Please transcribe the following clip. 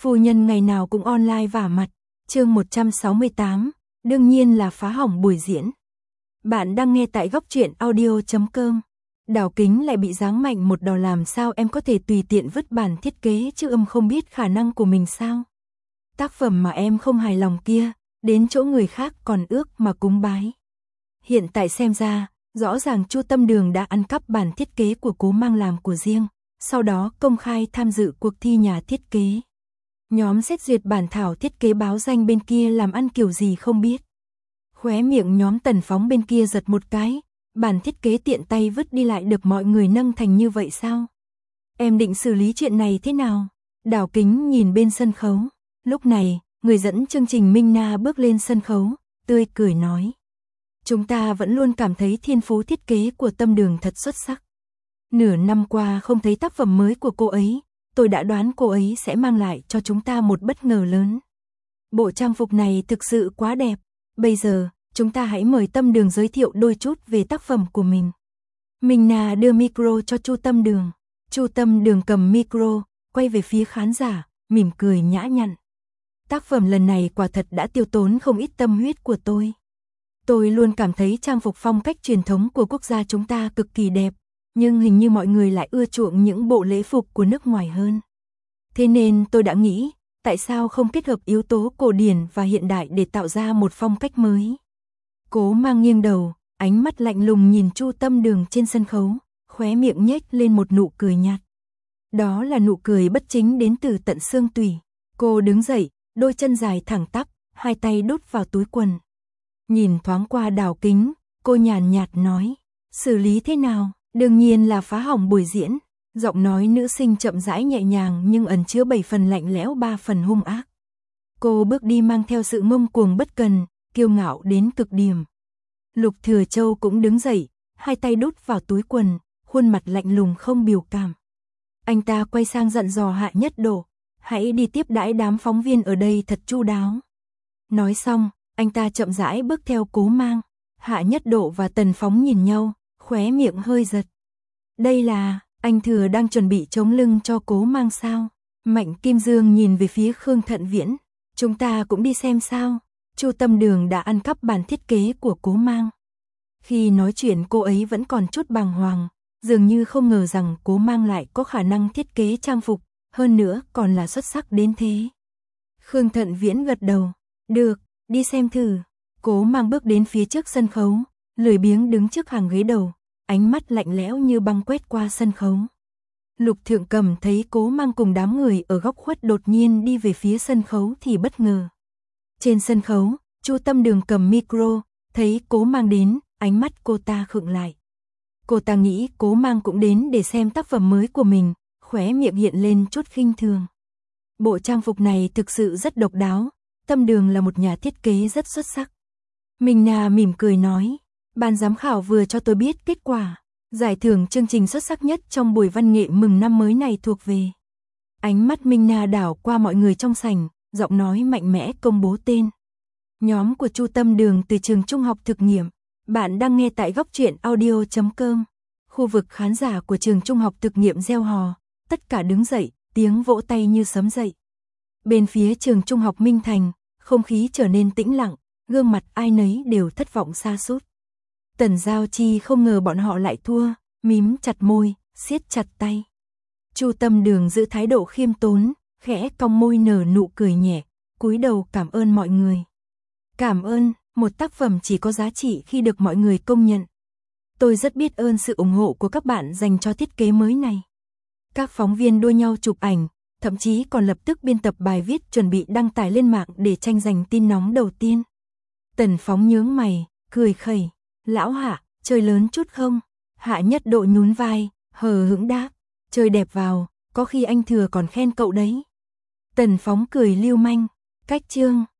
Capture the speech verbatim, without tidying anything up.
Phu nhân ngày nào cũng online vả mặt. Chương một trăm sáu mươi tám, đương nhiên là phá hỏng buổi diễn. Bạn đang nghe tại góc truyện audio chấm com. Đào Kính lại bị giáng mạnh một đòn, làm sao em có thể tùy tiện vứt bản thiết kế chứ, âm không biết khả năng của mình sao? Tác phẩm mà em không hài lòng kia, đến chỗ người khác còn ước mà cúng bái. Hiện tại xem ra, rõ ràng Chu Tâm Đường đã ăn cắp bản thiết kế của Cố Mang làm của riêng, sau đó công khai tham dự cuộc thi nhà thiết kế. Nhóm xét duyệt bản thảo thiết kế báo danh bên kia làm ăn kiểu gì không biết. Khóe miệng nhóm Tần Phóng bên kia giật một cái, bản thiết kế tiện tay vứt đi lại được mọi người nâng thành như vậy sao? Em định xử lý chuyện này thế nào? Đào Kính nhìn bên sân khấu. Lúc này, người dẫn chương trình Minh Na bước lên sân khấu, tươi cười nói. Chúng ta vẫn luôn cảm thấy thiên phú thiết kế của Tâm Đường thật xuất sắc. Nửa năm qua không thấy tác phẩm mới của cô ấy, tôi đã đoán cô ấy sẽ mang lại cho chúng ta một bất ngờ lớn. Bộ trang phục này thực sự quá đẹp. Bây giờ, chúng ta hãy mời Tâm Đường giới thiệu đôi chút về tác phẩm của mình. Minh Na đưa micro cho Chu Tâm Đường. Chu Tâm Đường cầm micro, quay về phía khán giả, mỉm cười nhã nhặn. Tác phẩm lần này quả thật đã tiêu tốn không ít tâm huyết của tôi. Tôi luôn cảm thấy trang phục phong cách truyền thống của quốc gia chúng ta cực kỳ đẹp, nhưng hình như mọi người lại ưa chuộng những bộ lễ phục của nước ngoài hơn. Thế nên tôi đã nghĩ, tại sao không kết hợp yếu tố cổ điển và hiện đại để tạo ra một phong cách mới. Cố Mang nghiêng đầu, ánh mắt lạnh lùng nhìn Chu Tâm Đường trên sân khấu, khóe miệng nhếch lên một nụ cười nhạt. Đó là nụ cười bất chính đến từ tận xương tủy. Cô đứng dậy, đôi chân dài thẳng tắp, hai tay đút vào túi quần. Nhìn thoáng qua Đào Kính, cô nhàn nhạt nói, xử lý thế nào? Đương nhiên là phá hỏng buổi diễn. Giọng nói nữ sinh chậm rãi nhẹ nhàng nhưng ẩn chứa bảy phần lạnh lẽo ba phần hung ác. Cô bước đi mang theo sự ngông cuồng bất cần, kiêu ngạo đến cực điểm. Lục Thừa Châu cũng đứng dậy, hai tay đút vào túi quần, khuôn mặt lạnh lùng không biểu cảm. Anh ta quay sang dặn dò Hạ Nhất Độ, hãy đi tiếp đãi đám phóng viên ở đây thật chu đáo. Nói xong, anh ta chậm rãi bước theo Cố Mang. Hạ Nhất Độ và Tần Phóng nhìn nhau, khóe miệng hơi giật. Đây là, anh Thừa đang chuẩn bị chống lưng cho Cố Mang sao? Mạnh Kim Dương nhìn về phía Khương Thận Viễn. Chúng ta cũng đi xem sao? Chu Tâm Đường đã ăn cắp bản thiết kế của Cố Mang. Khi nói chuyện cô ấy vẫn còn chút bàng hoàng, dường như không ngờ rằng Cố Mang lại có khả năng thiết kế trang phục, hơn nữa còn là xuất sắc đến thế. Khương Thận Viễn gật đầu. Được, đi xem thử. Cố Mang bước đến phía trước sân khấu, lười biếng đứng trước hàng ghế đầu, ánh mắt lạnh lẽo như băng quét qua sân khấu. Lục Thượng Cầm thấy Cố Mang cùng đám người ở góc khuất đột nhiên đi về phía sân khấu thì bất ngờ. Trên sân khấu, Chu Tâm Đường cầm micro, thấy Cố Mang đến, ánh mắt cô ta khựng lại. Cô ta nghĩ Cố Mang cũng đến để xem tác phẩm mới của mình, khóe miệng hiện lên chút khinh thường. Bộ trang phục này thực sự rất độc đáo, Tâm Đường là một nhà thiết kế rất xuất sắc. Minh Na mỉm cười nói, ban giám khảo vừa cho tôi biết kết quả, giải thưởng chương trình xuất sắc nhất trong buổi văn nghệ mừng năm mới này thuộc về. Ánh mắt Minh Na đảo qua mọi người trong sảnh, giọng nói mạnh mẽ công bố tên. Nhóm của Chu Tâm Đường từ trường trung học thực nghiệm. Bạn đang nghe tại góc truyện audio chấm com. Khu vực khán giả của trường trung học thực nghiệm reo hò, tất cả đứng dậy, tiếng vỗ tay như sấm dậy. Bên phía trường trung học Minh Thành, không khí trở nên tĩnh lặng, gương mặt ai nấy đều thất vọng sa sút. Tần Giao Chi không ngờ bọn họ lại thua, mím chặt môi, siết chặt tay. Chu Tâm Đường giữ thái độ khiêm tốn, khẽ cong môi nở nụ cười nhẹ, cúi đầu cảm ơn mọi người. Cảm ơn, một tác phẩm chỉ có giá trị khi được mọi người công nhận. Tôi rất biết ơn sự ủng hộ của các bạn dành cho thiết kế mới này. Các phóng viên đua nhau chụp ảnh, thậm chí còn lập tức biên tập bài viết chuẩn bị đăng tải lên mạng để tranh giành tin nóng đầu tiên. Tần Phóng nhướng mày, cười khẩy. Lão Hạ, chơi lớn chút không? Hạ Nhất Độ nhún vai, hờ hững đáp. Chơi đẹp vào, có khi anh Thừa còn khen cậu đấy. Tần Phóng cười lưu manh. Cách chương.